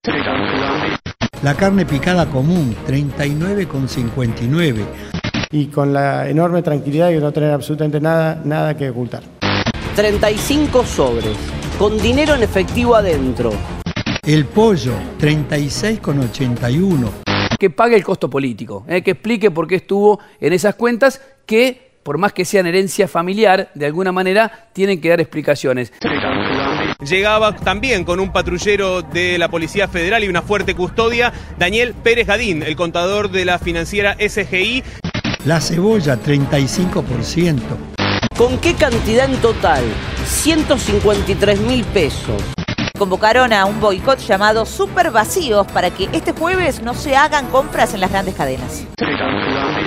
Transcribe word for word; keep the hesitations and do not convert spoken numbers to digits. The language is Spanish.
La carne picada común, treinta y nueve con cincuenta y nueve. Y con la enorme tranquilidad de no tener absolutamente nada, nada que ocultar. treinta y cinco sobres, con dinero en efectivo adentro. El pollo, treinta y seis con ochenta y uno. Que pague el costo político, ¿eh? Que explique por qué estuvo en esas cuentas que, por más que sean herencia familiar, de alguna manera tienen que dar explicaciones. Llegaba también con un patrullero de la Policía Federal y una fuerte custodia, Daniel Pérez Gadín, el contador de la financiera S G I. La cebolla, treinta y cinco por ciento. ¿Con qué cantidad en total? ciento cincuenta y tres mil pesos. Convocaron a un boicot llamado Super Vacíos para que este jueves no se hagan compras en las grandes cadenas.